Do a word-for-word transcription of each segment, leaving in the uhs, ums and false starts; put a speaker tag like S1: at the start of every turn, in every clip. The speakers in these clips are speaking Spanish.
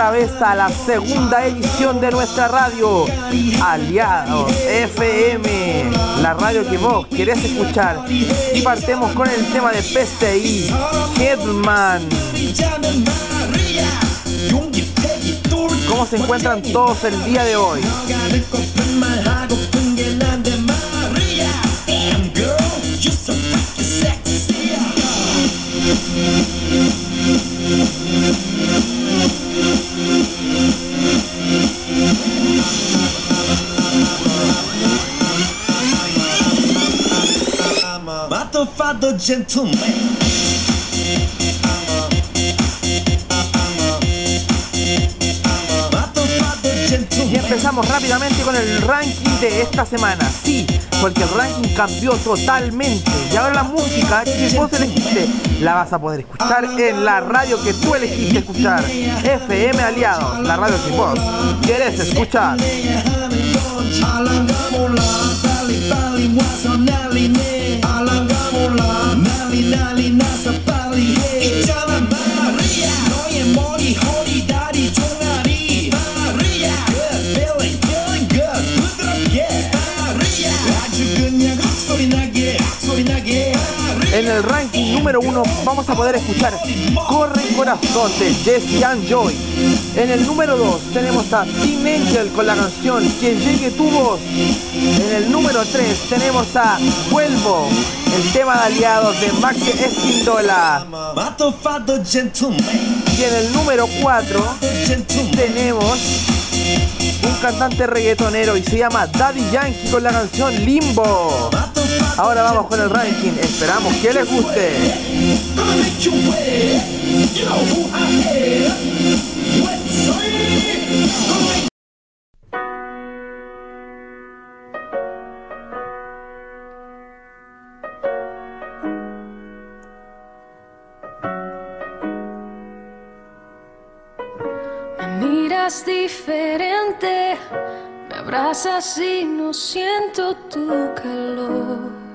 S1: otra vez a la segunda edición de nuestra radio, Aliados F M, la radio que vos querés escuchar. Y partemos con el tema de P C I, Headman. ¿Cómo se encuentran todos el día de hoy? Y empezamos rápidamente con el ranking de esta semana. Sí, porque el ranking cambió totalmente. Y ahora la música que vos elegiste la vas a poder escuchar en la radio que tú elegiste escuchar. F M Aliados, la radio que vos querés escuchar. En el ranking número uno vamos a poder escuchar Corre Corazón de Jesse and Joy. En el número dos tenemos a Teen Angel con la canción Que Llegue Tu Voz. En el número tres tenemos a Vuelvo, el tema de Aliados de Maxi Espíndola. Y en el número cuatro tenemos un cantante reggaetonero y se llama Daddy Yankee con la canción Limbo. Ahora vamos con el ranking, esperamos que les guste.
S2: Me miras diferente, me abrazas y no siento tu calor.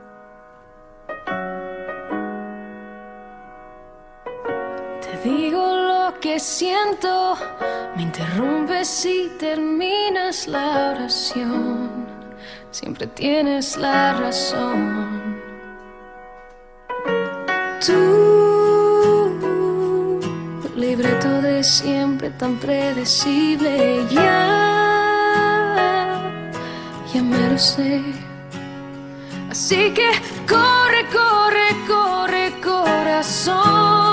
S2: Digo lo que siento, me interrumpes y terminas la oración. Siempre tienes la razón. Tú, libreto de siempre tan predecible, ya, ya me lo sé. Así que corre, corre, corre, corazón.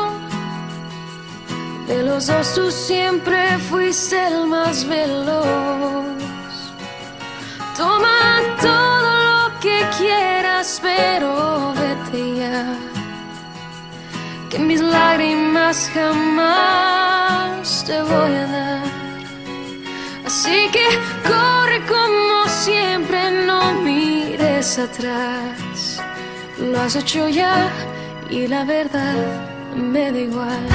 S2: De los dos tú siempre fuiste el más veloz. Toma todo lo que quieras, pero vete ya, que mis lágrimas jamás te voy a dar. Así que corre como siempre, no mires atrás. Lo has hecho ya y la verdad me da igual.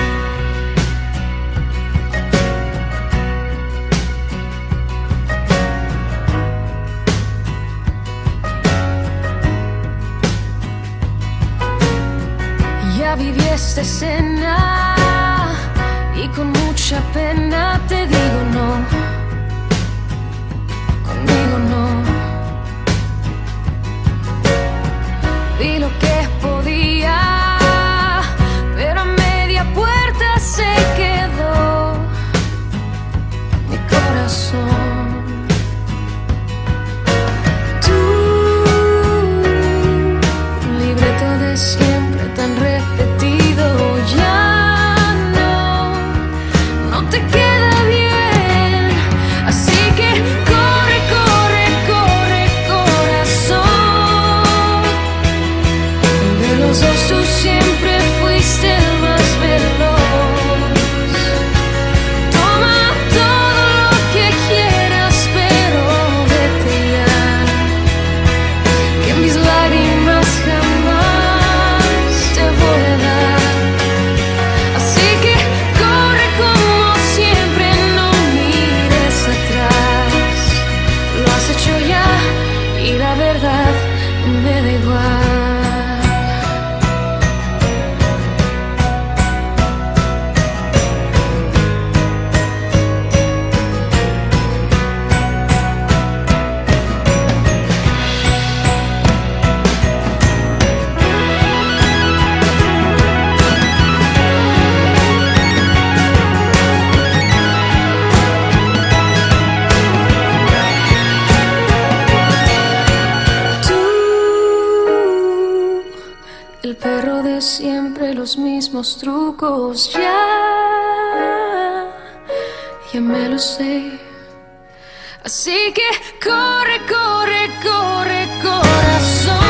S2: Ya viví esta escena y con mucha pena te digo no, conmigo no. Vi lo que podía, pero a media puerta se quedó mi corazón. Tú, libreto de siempre tan repetido, ya no, no te queda bien. Así que corre, corre, corre, corazón. De los dos tú siempre fuiste el más veloz. Toma todo lo que quieras, pero vete ya, que mis lágrimas jamás te voy a dar. Así que corre como siempre, no mires atrás. Lo has hecho ya y la verdad me da igual. el perro de siempre, los mismos trucos. Ya, ya me lo sé. Así que corre, corre, corre, corazón.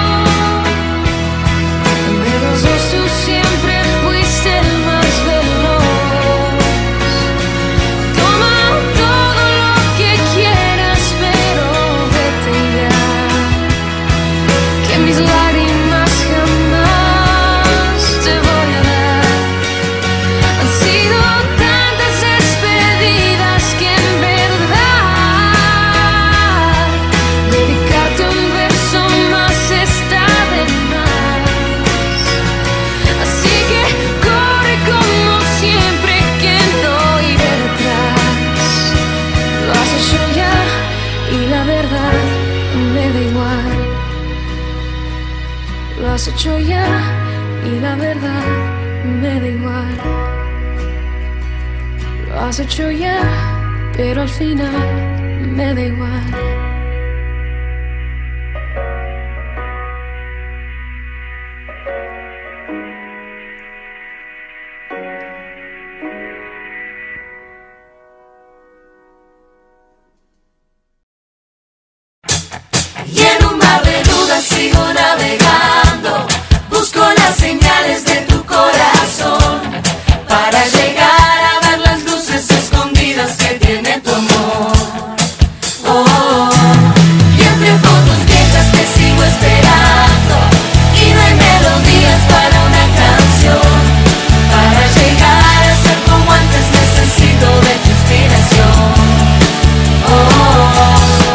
S2: De los dos tú siempre fuiste el más veloz. Toma todo lo que quieras, pero vete ya, que mis lágrimas jamás te voy a dar. Han sido tantas despedidas que en verdad dedicarte un verso más está de más. Así que corre como siempre, que no iré detrás. Lo has hecho ya y la verdad me da igual. Lo has hecho ya y la verdad me da igual. Lo has hecho ya, pero al final me da igual.
S3: Y en un mar de dudas sigo navegando, busco las señales de tu corazón para llegar a ver las luces escondidas que tiene tu amor. Oh, y entre fotos viejas te sigo esperando y no hay melodías para una canción. Para llegar a ser como antes necesito de tu inspiración. Oh, oh, oh.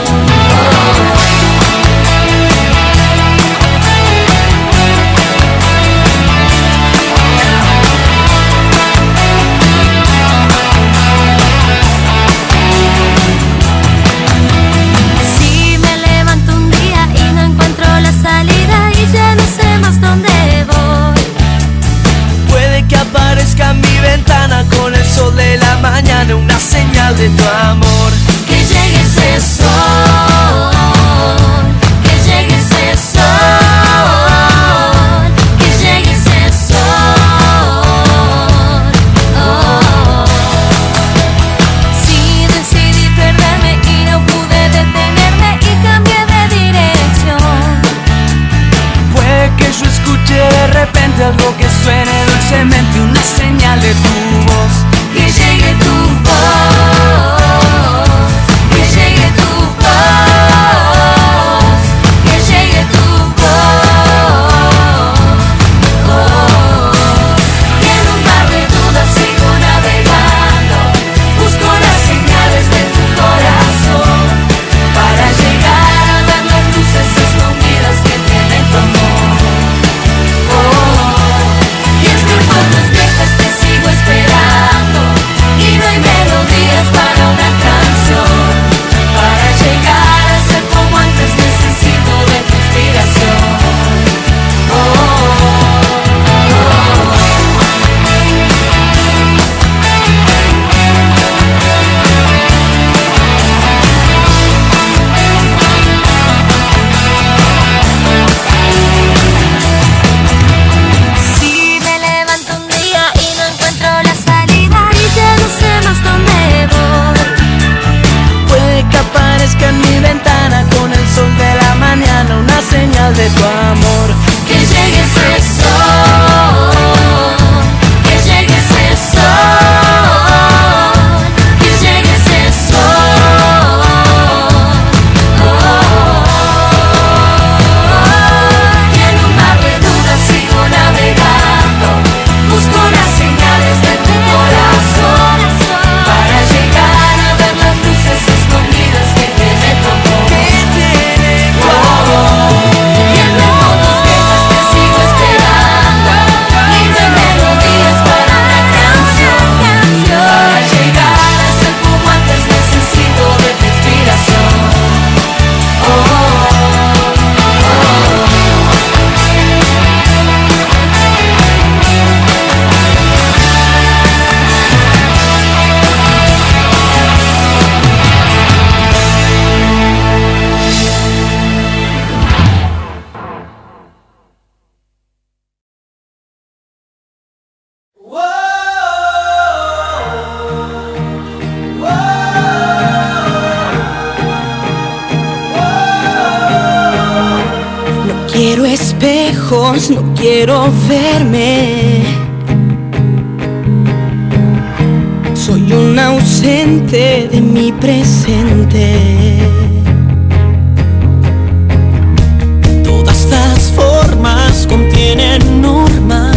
S4: Si me levanto un día y no encuentro la salida y ya no sé más dónde voy,
S5: Puede que aparezca en mi ventana con el sol de la mañana una señal de tu amor.
S3: Que llegue ese sol, que llegue ese sol, que llegue ese sol. Oh.
S4: si decidí perderme y no pude detenerme y cambié de dirección,
S5: Puede que yo escuche de repente algo que suene dulcemente, una señal de tu voz.
S3: Que llegue tu voz, que llegue tu voz, que llegue tu voz. Oh. Y en un mar de dudas sigo navegando, busco las señales de tu corazón para llegar a ver las luces escondidas que tiene tu amor. Oh. Y entre fotos viejas te sigo esperando
S6: quiero espejos, no quiero verme. Soy un ausente de mi presente. Todas las formas contienen normas.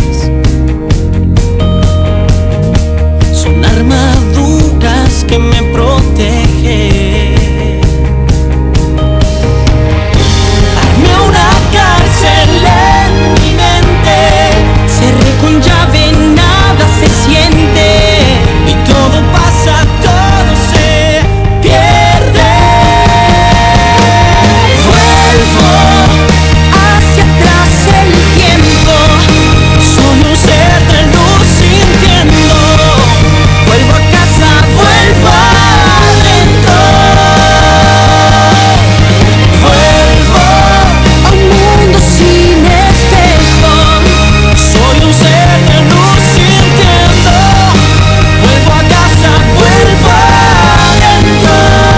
S6: Son armaduras que me protegen. En mi mente, cerré con llave, nada se siente. Y todo pasa, todo se pierde. Vuelvo hacia atrás el tiempo. Soy un ser de luz sintiendo. Vuelvo a casa, vuelvo adentro. Vuelvo a un mundo sin espejo. Soy un ser de luz sintiendo. Vuelvo a casa, vuelvo adentro.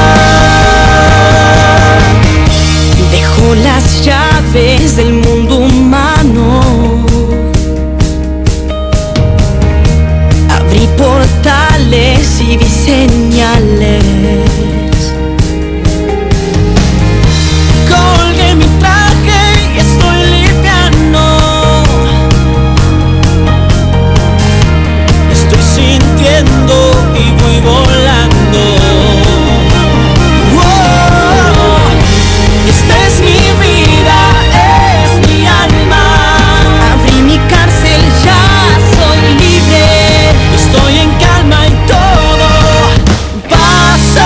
S6: Dejo las llaves del mundo humano. Abrí portales y vi señales. Colgué mi traje y estoy liviano. Estoy sintiendo y voy volando. Oh, esta es mi vida, es mi alma. Abrí mi cárcel, ya soy libre. Estoy en calma y todo pasa.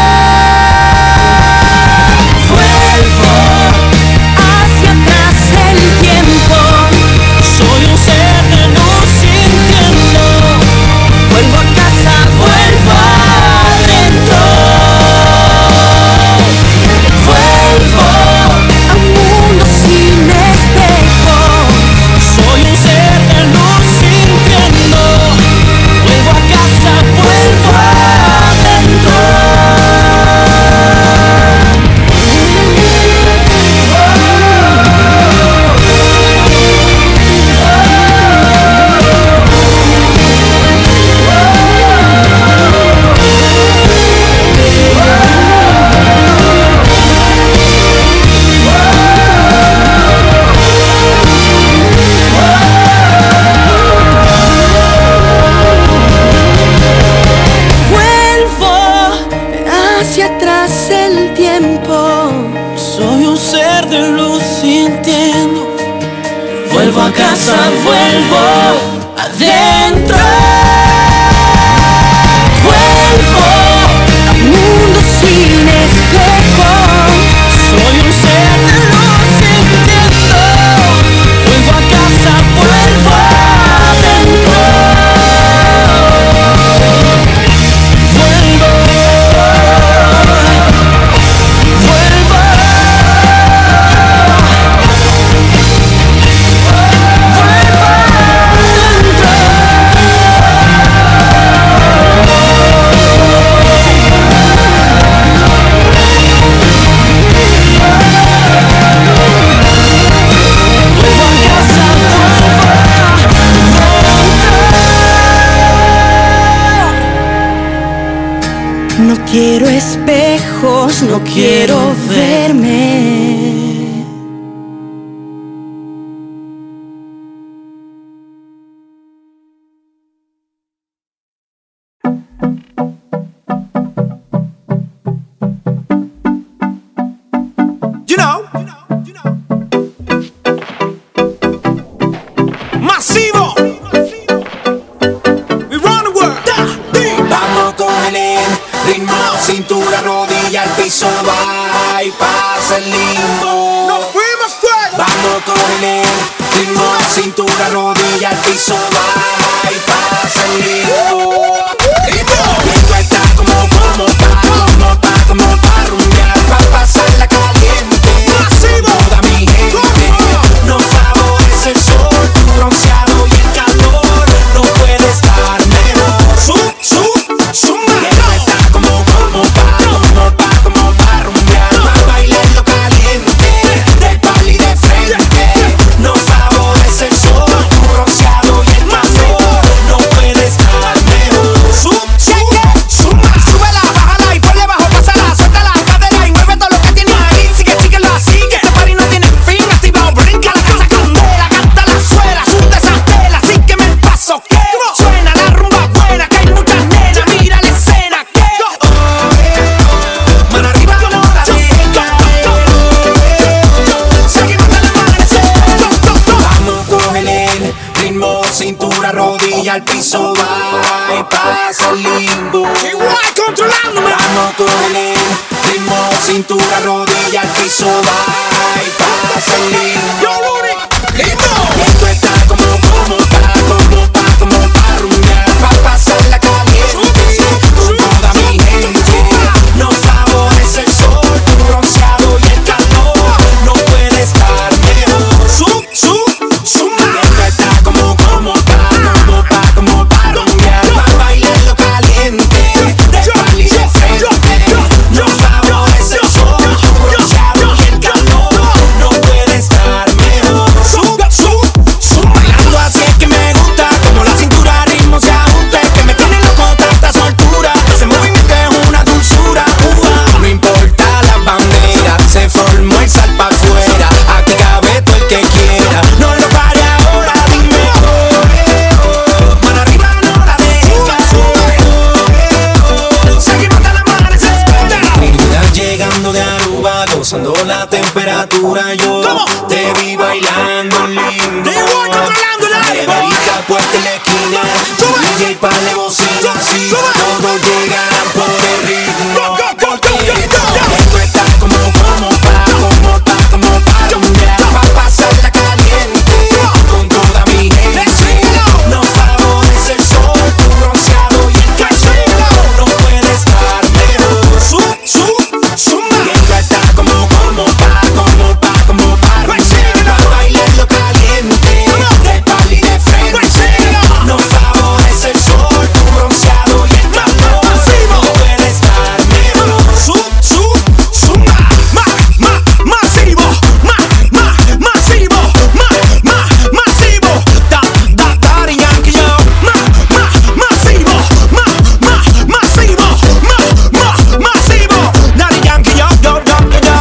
S6: Vuelvo hacia atrás el tiempo. Soy un ser de luz sintiendo. Vuelvo a casa, vuelvo adentro. Vuelvo a un mundo sin espejo. Soy un ser de luz sintiendo. Vuelvo a casa, vuelvo adentro. Vuelvo hacia atrás el tiempo. Soy un ser de luz sintiendo. Vuelvo a casa, vuelvo adentro. Vuelvo a un mundo sin espejo. Soy un ser de luz sintiendo. Vuelvo a casa, vuelvo adentro. Vuelvo, vuelvo, vuelvo adentro. Vuelvo a casa, vuelvo. No quiero espejos, no quiero verme.
S7: You know, Masivo, we run the world.
S8: Vamos con el ritmo, cintura, rodilla, al piso, va y pasa el limbo.
S7: Nos fuimos fuera.
S8: Vamos con el ritmo, cintura, rodilla, al piso, va y pasa el limbo. Esto está como, como pa, como pa, como pa rumbear, pa pasarla caliente. Toda mi gente no favorece el sol, tu bronceado y el calor no puede estar mejor. Su, su, su mano. Esto está como, como pa, como pa, como pa rumbear, pa bailar lo caliente, del pal y de cintura yo te vi bailando lindo. De varita puesta en la esquina, D J pale bocina, así todos llegan por el ritmo. Esto está como, como pa, como pa, como pa rumbear, pa pasarla caliente con toda mi gente. Nos favorece el sol, tu bronceado y el cachero. No puede estar mejor. Su, su, su. Esto está como, como pa, como pa, como pa rumbear, pa bailarlo caliente, de pal y de frente. Nos favorece el sol, tu bronceado y el calor. No puede estar mejor. Su, su, su. Ma, ma, masivo, ma, ma, masivo, ma, ma, masivo. Da, da, Daddy Yankee, yo. Ma, ma, masivo, ma, ma, masivo, ma, ma, masivo. Daddy Yankee, yo, yo, yo, yo, yo.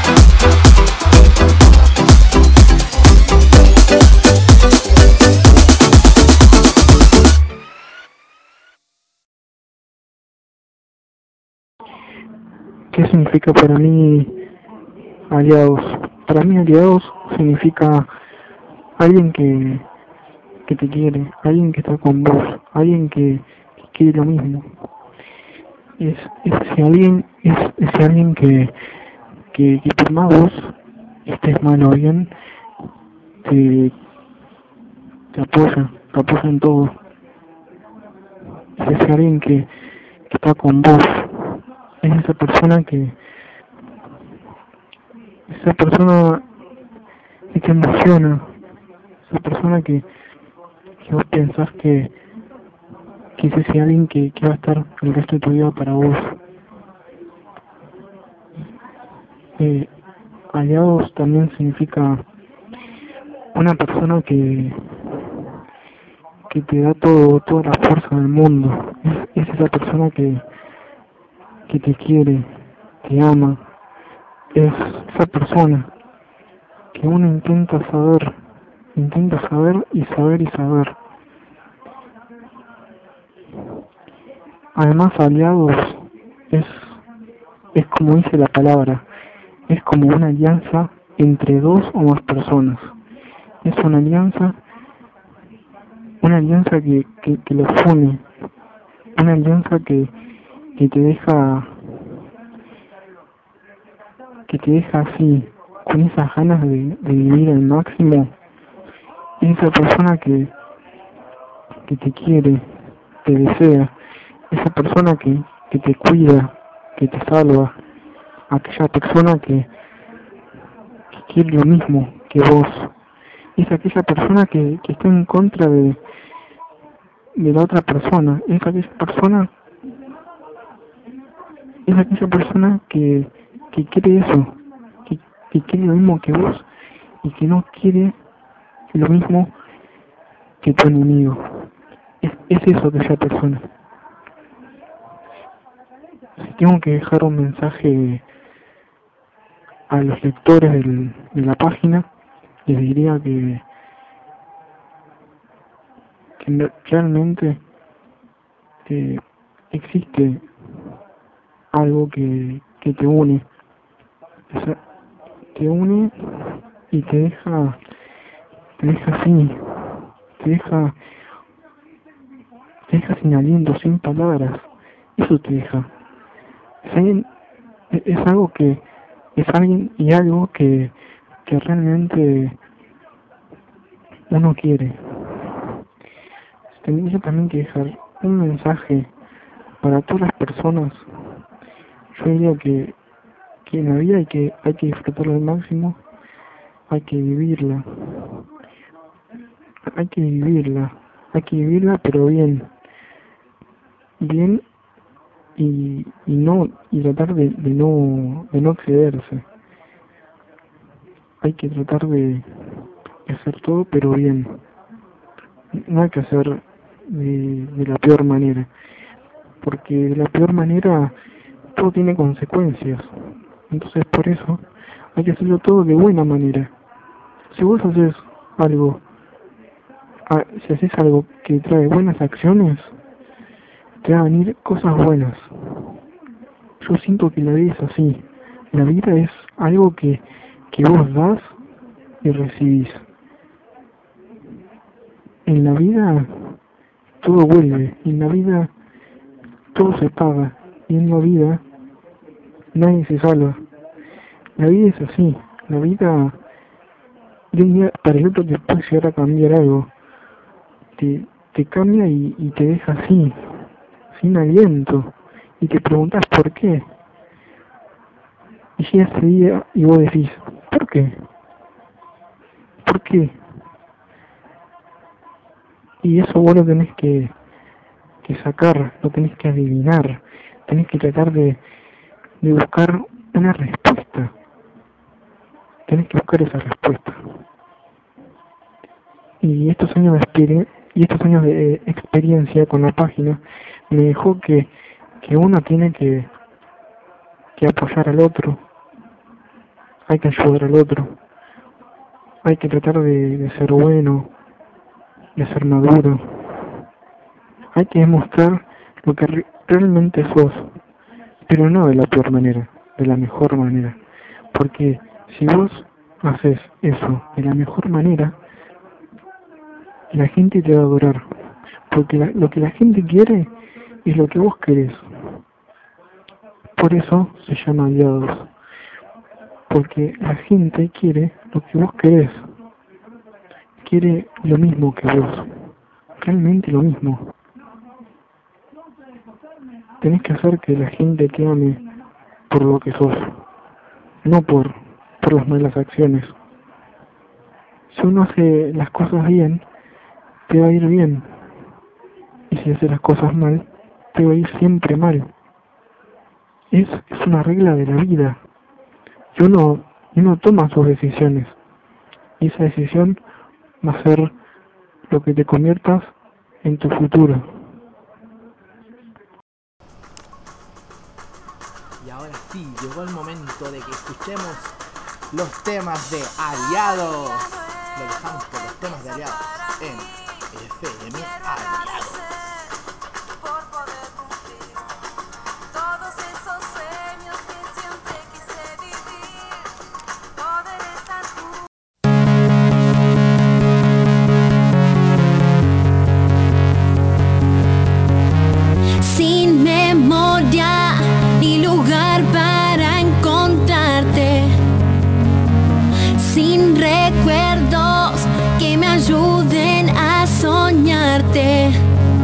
S9: ¿Qué significa para mí aliados? Para mí aliados significa alguien que, que te quiere, alguien que está con vos, alguien que, que quiere lo mismo. Es, es si alguien, es, es si alguien que, que, que por más vos estés mal o bien, te, te apoya, te apoya en todo. Es alguien que, que está con vos. Es esa persona que esa persona que te emociona, esa persona que, que vos pensás que, que es ese alguien que, que va a estar el resto de tu vida para vos. Eh, aliados también significa una persona que que te da todo, toda la fuerza del mundo. Es, es esa persona que que te quiere, te ama, es esa persona que uno intenta saber, intenta saber y saber y saber. Además, aliados es, es como dice la palabra, es como una alianza entre dos o más personas. Es una alianza, una alianza que, que, que los une, una alianza que que te deja que te deja así con esas ganas de, de vivir al máximo. Esa persona que que te quiere, te desea, esa persona que, que te cuida, que te salva, aquella persona que, que quiere lo mismo que vos, es aquella persona que, que está en contra de de la otra persona, es aquella persona es aquella persona que, que quiere eso, que, que quiere lo mismo que vos y que no quiere lo mismo que tu enemigo. Es, es eso de esa persona. Si tengo que dejar un mensaje a los lectores del, de la página, les diría que, que realmente que existe algo que, que te une, o sea, te une y te deja, te deja así, te deja, te deja sin aliento, sin palabras, eso te deja. Es, alguien, es algo que, es alguien y algo que, que realmente uno quiere. Tendría también que dejar un mensaje para todas las personas. Yo diría que, que en la vida hay que, hay que disfrutarla al máximo, hay que vivirla, hay que vivirla, hay que vivirla pero bien, bien y, y no, y tratar de, de no, de no excederse. Hay que tratar de, de hacer todo pero bien, no hay que hacer de, de la peor manera, porque de la peor manera todo tiene consecuencias. Entonces por eso hay que hacerlo todo de buena manera. Si vos haces algo, si haces algo que trae buenas acciones, te van a venir cosas buenas. Yo siento que la vida es así. La vida es algo que, que vos das y recibís. En la vida todo vuelve, en la vida todo se paga, y en la vida nadie se salva. La vida es así, la vida de un día para el otro te puede llegar a cambiar algo, te, te cambia y, y te deja así, sin aliento, y te preguntas por qué. Y llega ese día y vos decís, ¿por qué? ¿Por qué? Y eso vos lo tenés que, que sacar, lo tenés que adivinar, tenés que tratar de, de buscar una respuesta. Tenés que buscar esa respuesta. Y estos años de experiencia, y estos años de eh, experiencia con la página me dejó que, que uno tiene que, que apoyar al otro, hay que ayudar al otro, hay que tratar de, de ser bueno, de ser maduro, hay que demostrar lo que re realmente sos, pero no de la peor manera, de la mejor manera, porque si vos haces eso de la mejor manera, la gente te va a adorar, porque la, lo que la gente quiere es lo que vos querés. Por eso se llama aliados, porque la gente quiere lo que vos querés, quiere lo mismo que vos, realmente lo mismo. Tenés que hacer que la gente te ame por lo que sos, no por, por las malas acciones. Si uno hace las cosas bien, te va a ir bien, y si haces las cosas mal, te va a ir siempre mal. Es, es una regla de la vida, y uno, uno toma sus decisiones, y esa decisión va a ser lo que te conviertas en tu futuro.
S1: Y ahora sí, llegó el momento de que escuchemos los temas de Aliados. Lo dejamos por los temas de Aliados en F M Aliados.
S4: Sin memoria ni lugar para encontrarte, sin recuerdos que me ayuden a soñarte.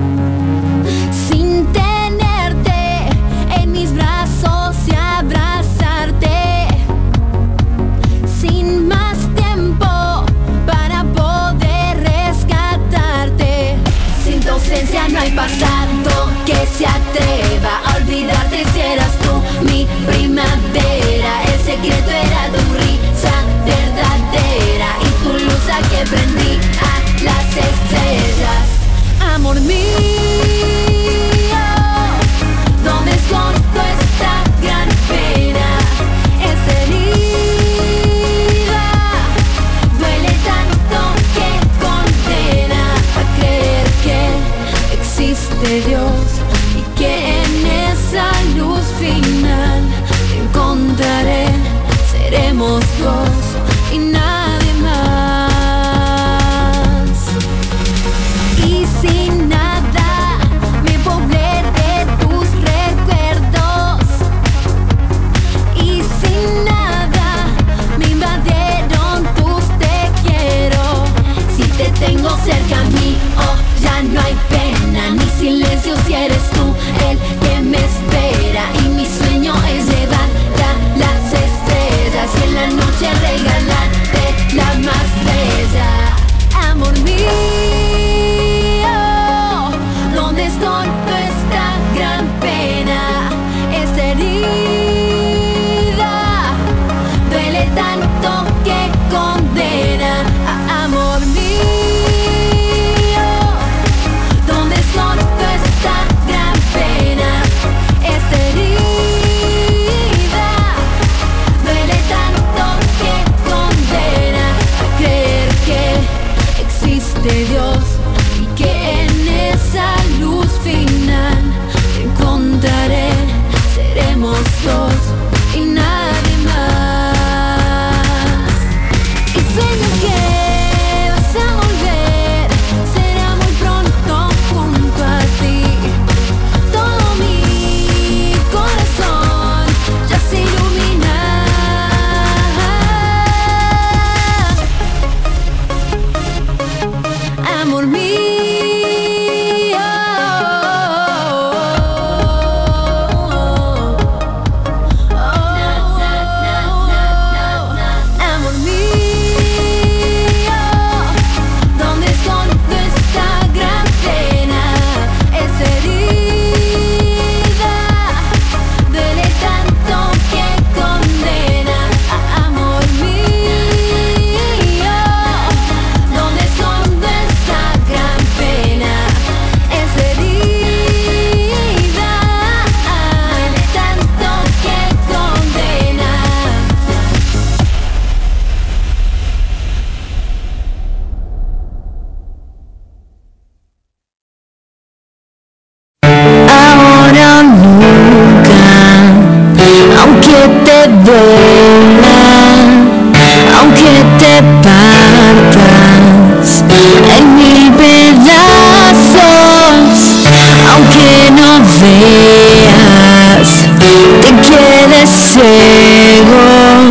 S10: partas en mil pedazos, aunque no veas, te quedes ciego.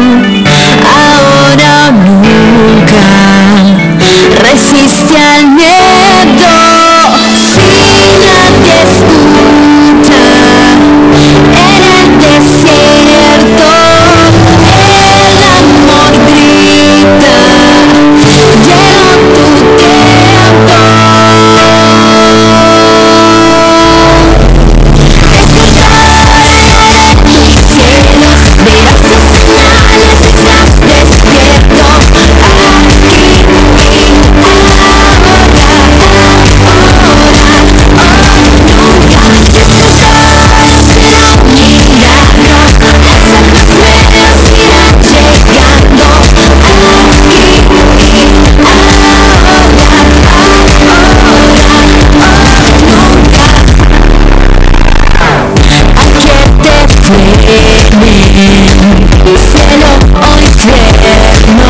S10: Ahora o nunca, resiste al miedo. Si nadie escucha en el desierto, el amor grita, llegó tu tiempo. Escuchar tus cielos, verás sus señales, estás despierto. Aquí y cielo o infierno,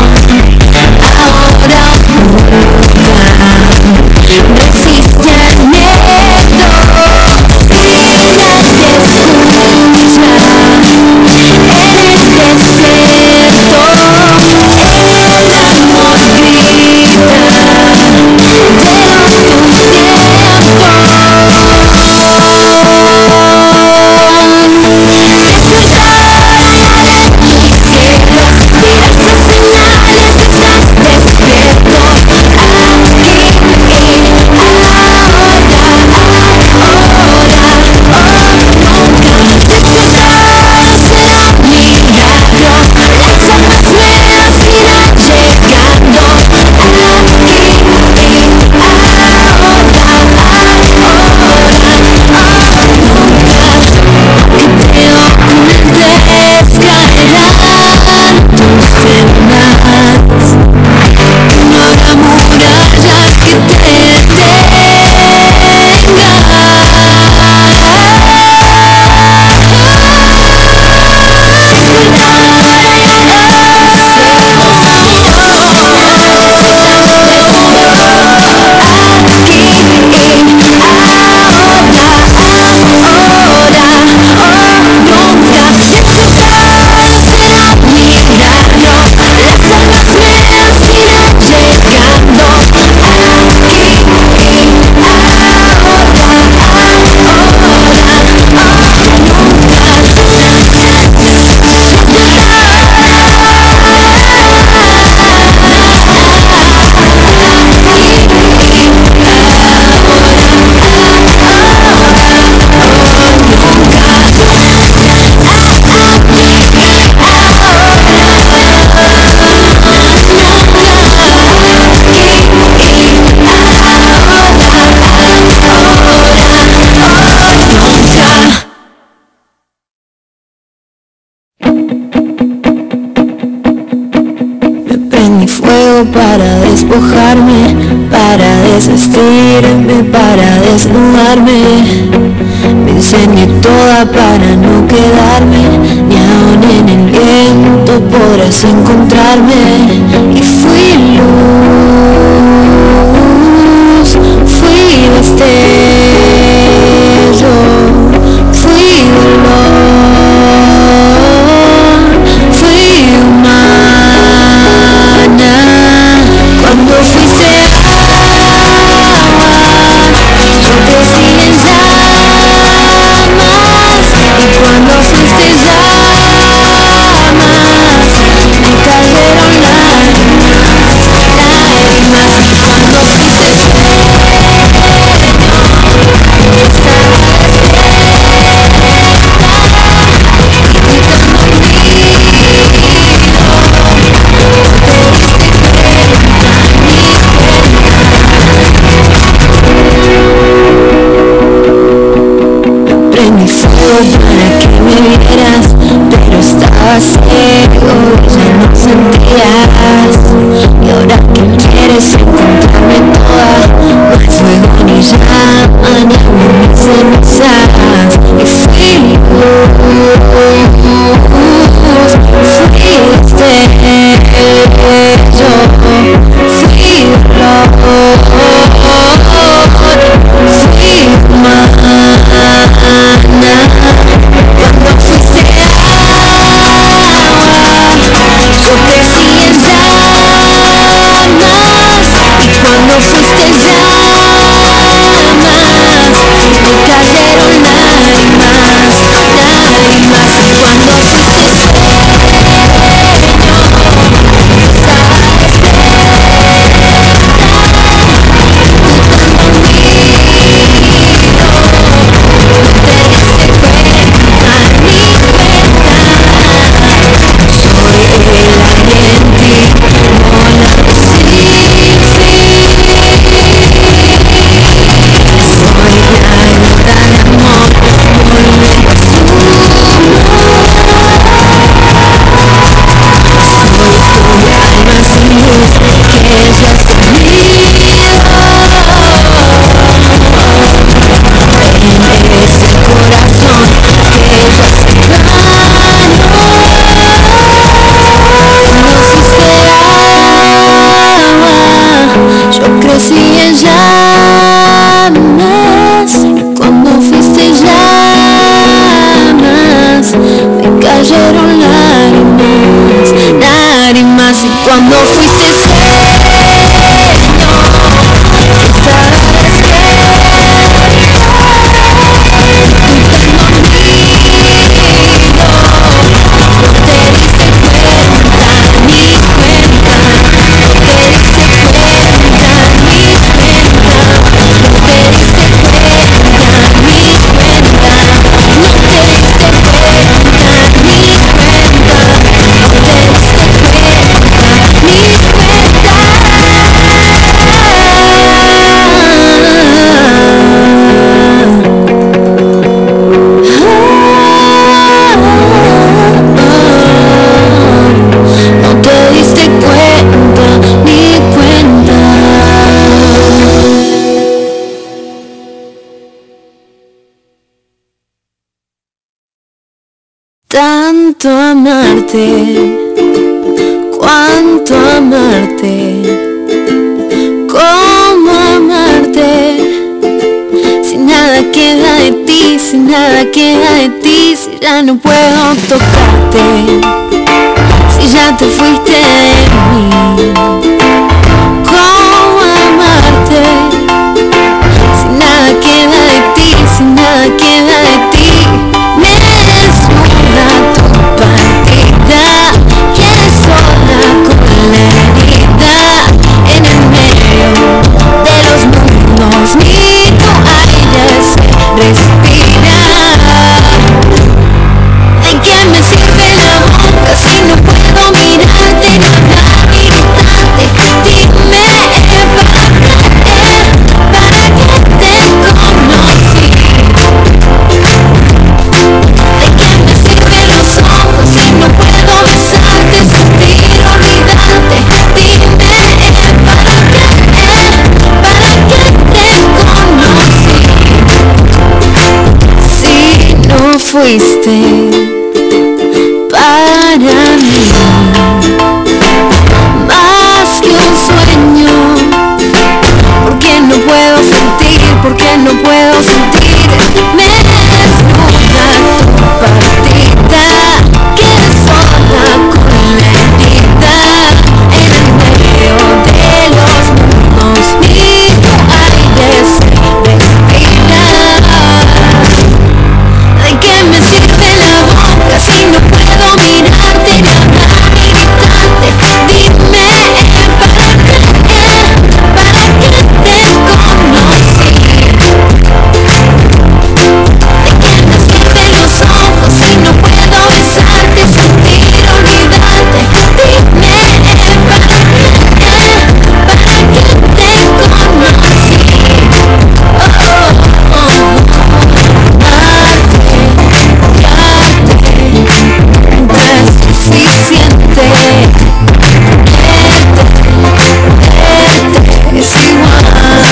S10: ahora nunca, resiste al miedo. Si nadie escucha en el desierto, el amor grita, llegó tu tiempo. Para despojarme, para desvestirme, para desnudarme, me enseñé toda para no quedarme, ni aun en el viento podrás encontrarme. Y fui luz, fui destello, fui dolor, fui humana. Cuando fuiste agua, yo crecí en llamas. Y cuando fuiste llamas, me cayeron lágrimas, lágrimas. Cuando fuiste sueño, yo estaba prendí fuego para que me vieras, pero estaba ciego y ya no sentías. Y ahora que quieres encontrarme toda, no hay fuego ni llama ni amor ni cenizas. Y fui luz, fui destello. no fuiste sueño. Estabas tanto amarte, cuánto amarte, cómo amarte, si nada queda de ti, si nada queda de ti, si ya no puedo tocarte, si ya te fuiste de mí, cómo amarte, si nada queda de ti, si nada queda de ti. Quieres sola con la herida en el medio de los mundos, ni tu aire se respira. ¿De qué me sirve la boca si no puedo mirarte, ni hablar, ni gritarte? Dime, ¿para qué? ¿Para qué te conocí? ¿De qué me sirven los ojos si no puedo besarte, sentir, olvidarte? Dime, ¿para qué? ¿Para qué te conocí? Si no fuiste para mí más que un sueño, ¿por qué no puedo sentir? ¿Por qué no puedo sentir? Me desnuda tu partida, quedas sola con la herida en el medio de los mundos, ni tu aire se respira. ¿De qué me sirve la boca si no puedo mirarte, ni hablar, ni gritarte? Dime, ¿para qué? ¿Para qué te conocí? ¿De qué me sirven los ojos si no puedo besarte, sentir, olvidarte? Dime, ¿para qué? ¿Para qué te conocí? Oh, oh, oh, amarte, amarte, nunca es suficiente. Verte, verte es igual.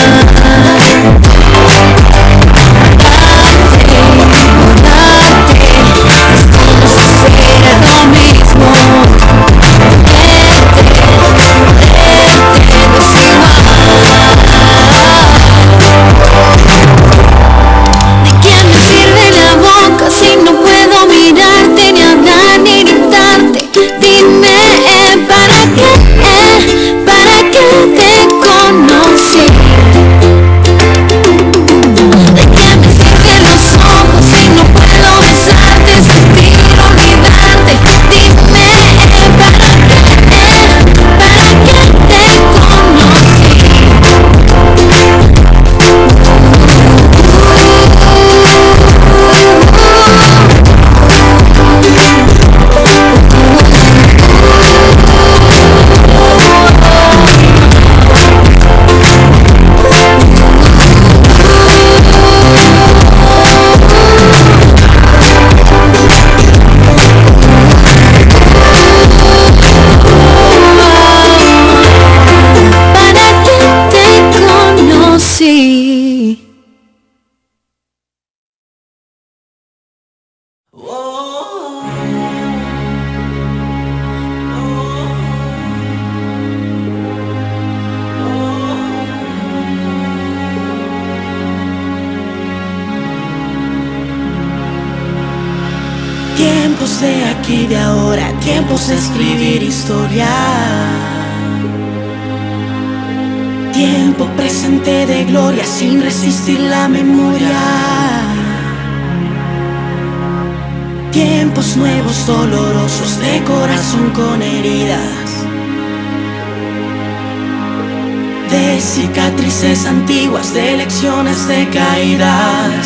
S10: Es como si fuera lo mismo. Verte, verte no es igual. ¿De qué me sirve la boca si no puedo mirarte, ni hablar, ni gritarte? Dime, ¿para qué? ¿Para qué te conocí? ¿De qué me sirven los ojos si no puedo besarte, sentir, olvidarte? Dime, ¿para qué? ¿Para qué te conocí? ¿Para qué te conocí?
S11: Tiempos de aquí y de ahora, tiempos de escribir historia.
S6: tiempo presente de gloria sin resistir la memoria. Tiempos nuevos dolorosos de corazón con heridas, de cicatrices antiguas, de lecciones de caídas.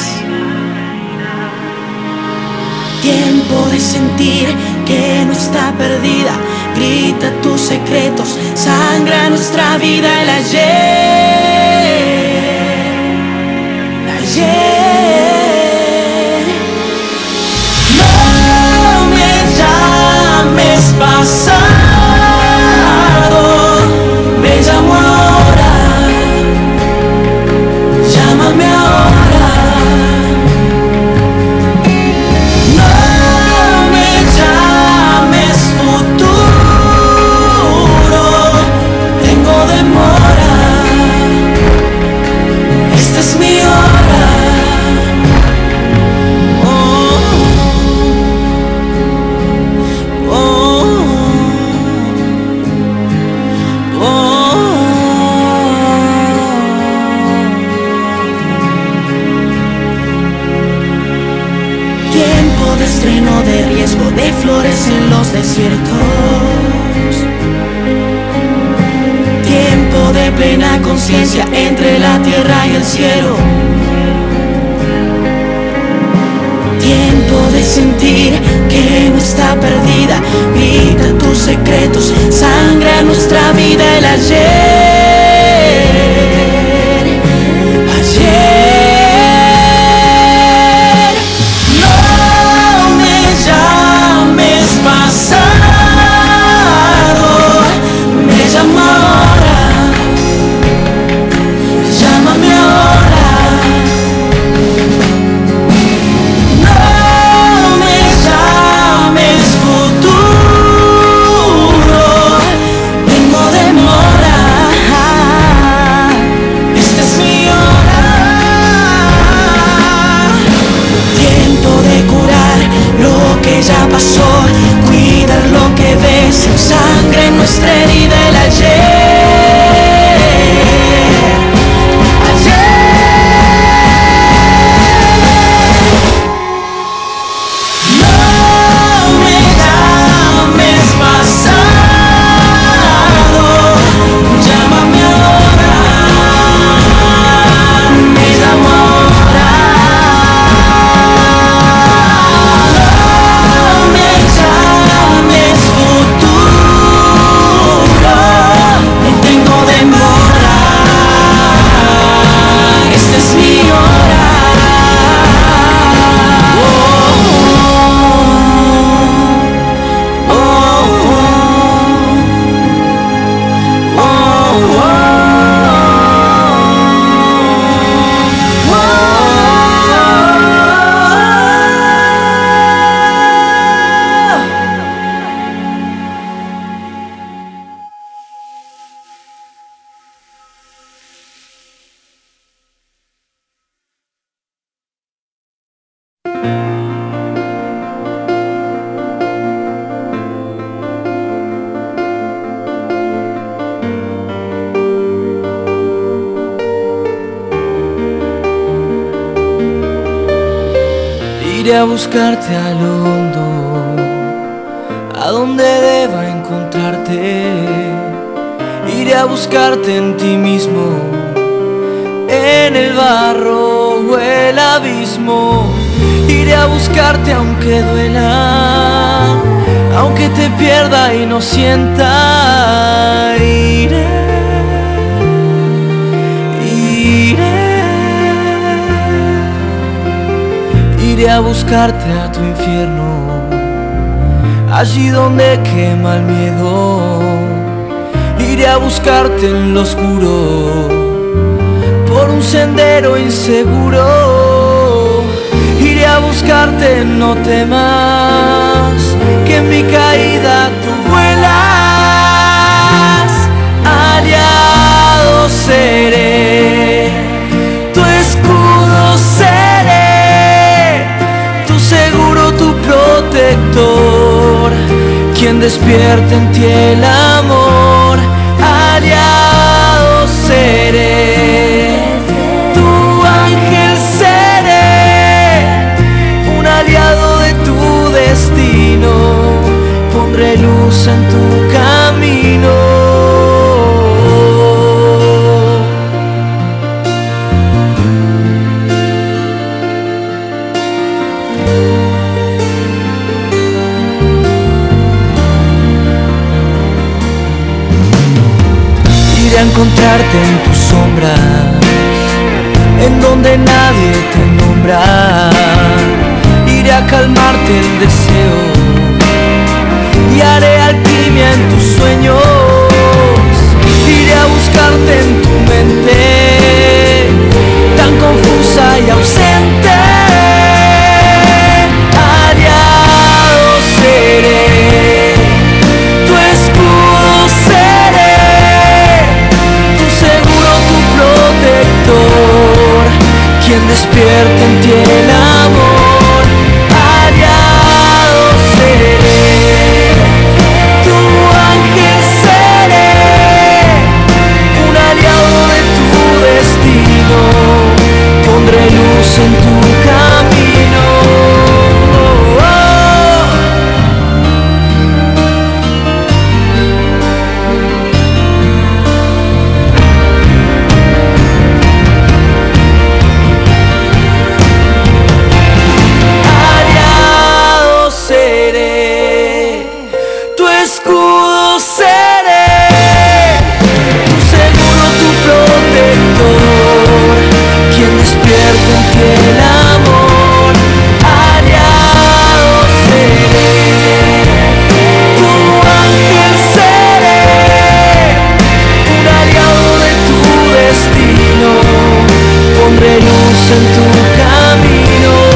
S6: Tiempo de sentir que no está perdida, grita tus secretos, sangra nuestra vida el ayer, ayer. No me llames pasado, me llamo ahora, llámame ahora. Esta es mi hora. Oh, oh, oh, oh. Tiempo de estreno, de riesgo, de flores en los desiertos. Tiempo de plena conciencia entre la tierra y el cielo. Tiempo de sentir que no está perdida, grita tus secretos, sangra nuestra vida el ayer, ayer. No me llames pasado, me llamo ahora, llámame ahora. No me llames futuro, tengo demora. Esta es mi hora. Tiempo de curar lo que ya pasó, cuidar lo que ves, sangre en nuestra herida el ayer.
S5: Iré a buscarte a lo hondo, a donde deba encontrarte. Iré a buscarte en ti mismo, en el barro o el abismo. Iré a buscarte aunque duela, aunque te pierda y no sienta. Iré, iré. Iré a buscarte a tu infierno, allí donde quema el miedo. Iré a buscarte en lo oscuro, por un sendero inseguro. Iré a buscarte, no temas, que en mi caída tú vuelas. Aliado seré, tu escudo seré, tu seguro, tu protector, quien despierte en ti el amor. Aliado seré. Iré a encontrarte en tus sombras, en donde nadie te nombra. Iré a calmarte el deseo y haré alquimia en tus sueños. Iré a buscarte en tu mente, tan confusa y ausente. Aliado seré, tu escudo seré, tu seguro, tu protector, quien despierte en ti el amor. Aliado seré, tu ángel seré, un aliado de tu destino, pondré luz en tu camino. Oh, oh. Aliado seré, tu escudo seré, tu seguro, tu protector, quien despierta en ti el amor. Aliado seré, tu ángel seré, un aliado de tu destino, pondré luz en tu camino.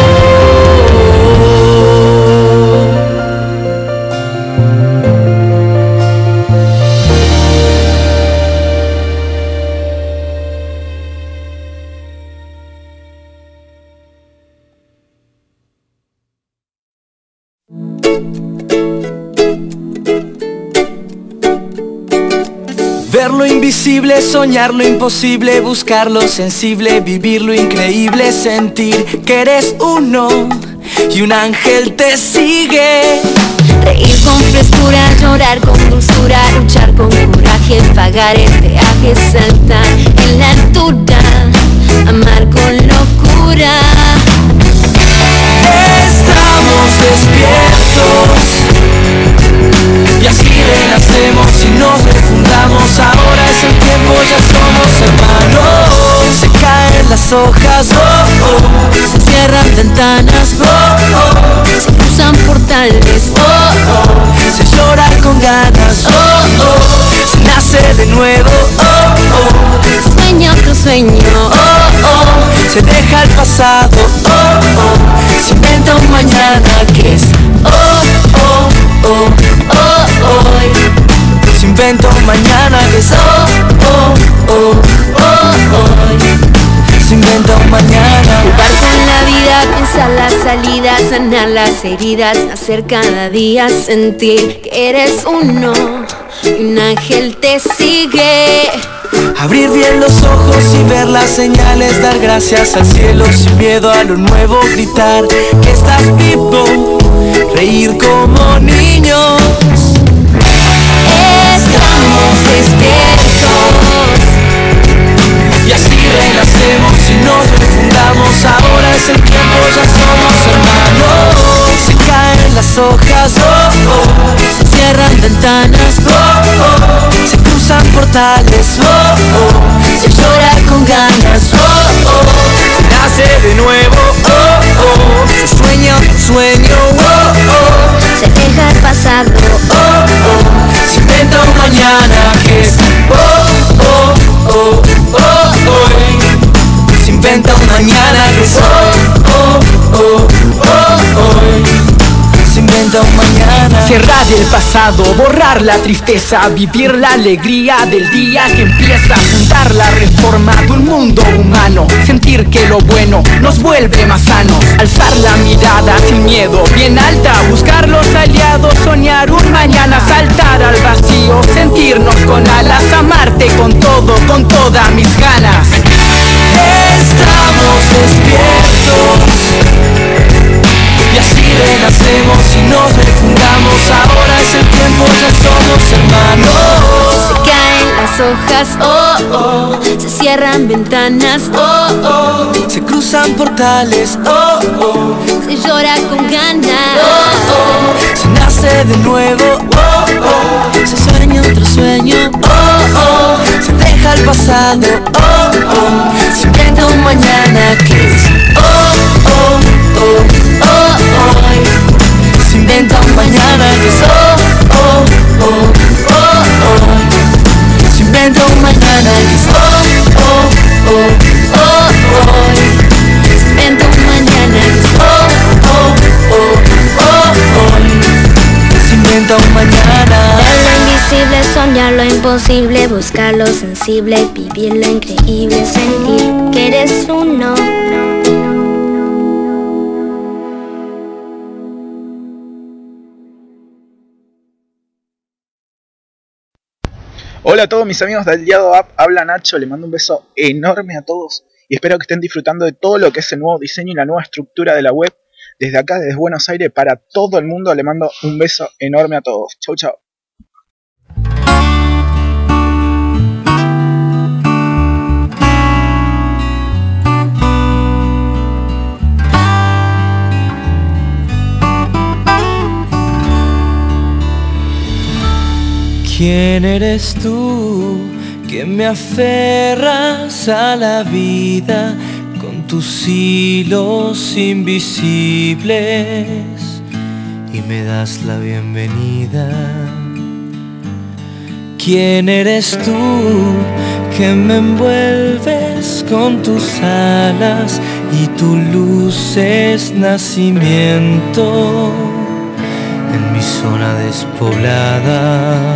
S5: Ver lo invisible, soñar lo imposible, buscar lo sensible, vivir lo increíble, sentir que eres uno y un ángel te sigue.
S4: Reír con frescura, llorar con dulzura, luchar con coraje, pagar el peaje, saltar en la altura, amar con locura.
S5: Estamos despiertos y así renacemos y nos refundamos. Ahora es el tiempo, ya somos hermanos. Se caen las hojas, oh, oh.
S4: Se cierran ventanas, oh, oh. Se cruzan portales, oh, oh.
S5: Se llora con ganas, oh, oh. Se nace de nuevo, oh, oh.
S4: Se sueña otro sueño, oh, oh.
S5: Se deja el pasado, oh, oh. Se inventa un mañana que es, oh, oh, oh, oh, oh. Se inventa un mañana que es, oh, oh, oh, oh, oh. Se inventa un mañana.
S4: Jugar con la vida, pensar la salida, sanar las heridas, hacer cada día sentir que eres uno y un ángel te sigue.
S5: Abrir bien los ojos y ver las señales, dar gracias al cielo sin miedo a lo nuevo, gritar que estás vivo, reír como niños.
S4: Estamos despiertos
S5: y así renacemos y nos refundamos. Ahora es el tiempo, ya somos hermanos. Se caen las hojas, oh, oh.
S4: Se cierran ventanas,
S5: oh, oh. Se cruzan portales, oh, oh.
S4: Se llora con ganas,
S5: oh, oh. Se nace de nuevo, oh, oh. Se sueña un sueño, oh, oh.
S4: Se deja el pasado,
S5: oh, oh. Se inventa un mañana que es, oh, oh, oh, oh, oh. Se inventa un mañana que es, oh, oh, oh, oh, oh. Se inventa un mañana.
S11: Cerrar el pasado, borrar la tristeza, vivir la alegría del día que empieza, juntar la reforma de un mundo humano, sentir que lo bueno nos vuelve más sanos, alzar la mirada sin miedo, bien alta, buscar los aliados, soñar un mañana, saltar al vacío, sentirnos con alas, amarte con todo, con todas mis ganas.
S5: Estamos despiertos y así renacemos y nos refundamos. Ahora es el tiempo, ya somos hermanos.
S4: Se caen las hojas, oh, oh. Se cierran ventanas, oh, oh.
S5: Se cruzan portales, oh, oh.
S4: Se llora con ganas,
S5: oh, oh. Se nace de nuevo, oh, oh.
S4: Se sueña otro sueño,
S5: oh, oh. Se deja pasado, oh, oh. Se inventa un mañana que es oh, oh, oh, oh, oh. Se inventa un mañana que es oh, oh, oh, oh, oh. Se inventa un mañana que es oh, oh, oh, oh, oh. Se inventa un mañana que es oh, oh, oh, oh, oh. Se inventa un mañana.
S4: Ver lo invisible, soñar lo imposible, buscar lo sensible, vivir lo increíble, sentir que eres uno.
S12: Hola a todos mis amigos del Diado App, habla Nacho, le mando un beso enorme a todos y espero que estén disfrutando de todo lo que es el nuevo diseño y la nueva estructura de la web. Desde acá, desde Buenos Aires, para todo el mundo, le mando un beso enorme a todos. Chau, chau.
S5: ¿Quién eres tú que me aferras a la vida con tus hilos invisibles y me das la bienvenida? ¿Quién eres tú que me envuelves con tus alas y tu luz es nacimiento en mi zona despoblada?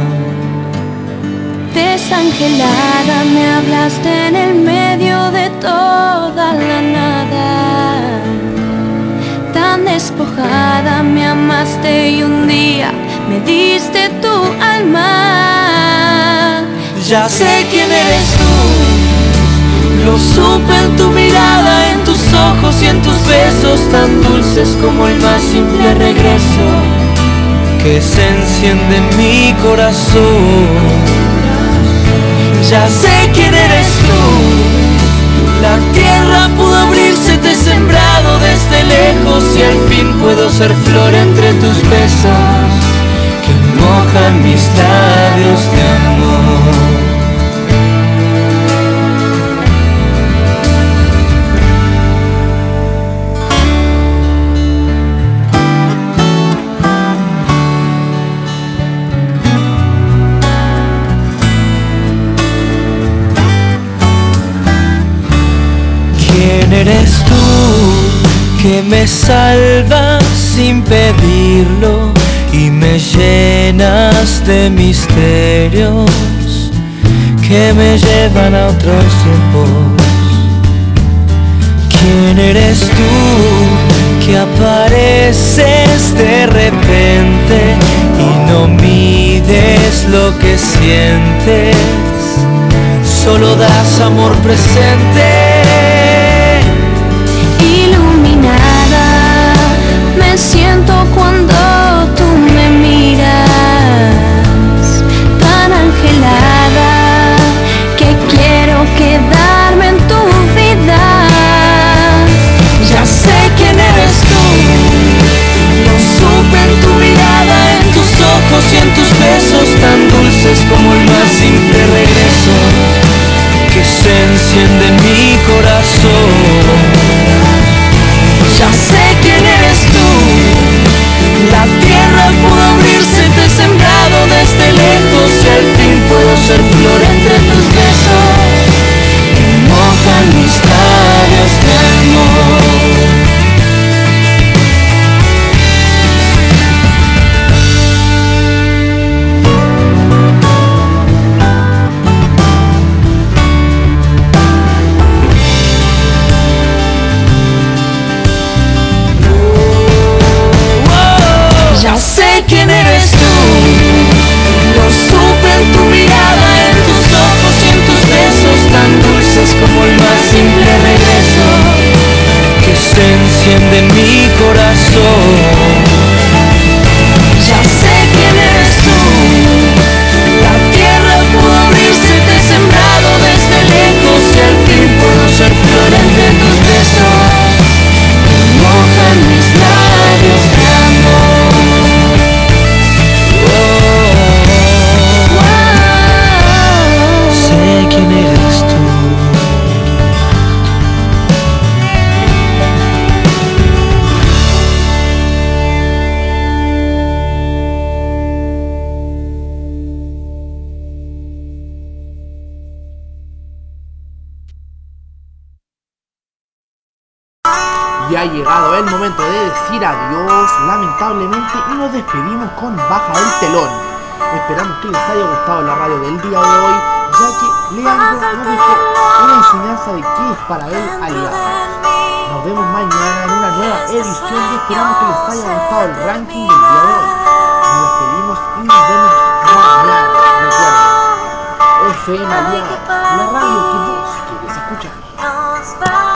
S2: Desangelada me hablaste en el medio de toda la nada. Tan despojada me amaste y un día me diste tu alma.
S5: Ya sé quién eres tú, lo supe en tu mirada, en tus ojos y en tus besos tan dulces como el más simple regreso que se enciende en mi corazón. Ya sé quién eres tú, la tierra pudo abrirse sembrado desde lejos y al fin puedo ser flor entre tus besos que mojan mis labios de amor. ¿Quién eres tú que me salvas sin pedirlo y me llenas de misterios que me llevan a otros tiempos? ¿Quién eres tú que apareces de repente y no mides lo que sientes? Solo das amor presente.
S2: Iluminada me siento cuando tú me miras, tan angelada que quiero quedarme en tu vida. Ya sé quién eres tú, lo supe en tu mirada, en tus ojos y en tus besos tan dulces como el más simple regreso que se enciende en mi corazón.
S1: llegado el momento de decir adiós, lamentablemente, y nos despedimos con Baja el Telón. Esperamos que les haya gustado la radio del día de hoy, ya que Leandro nos dejó una enseñanza de qué es para él aliado. Nos vemos mañana en una nueva edición y esperamos que les haya gustado el ranking del día de hoy. Nos despedimos y nos vemos mañana. Recuerden, F M Aliado, la radio que vos quieres escuchar.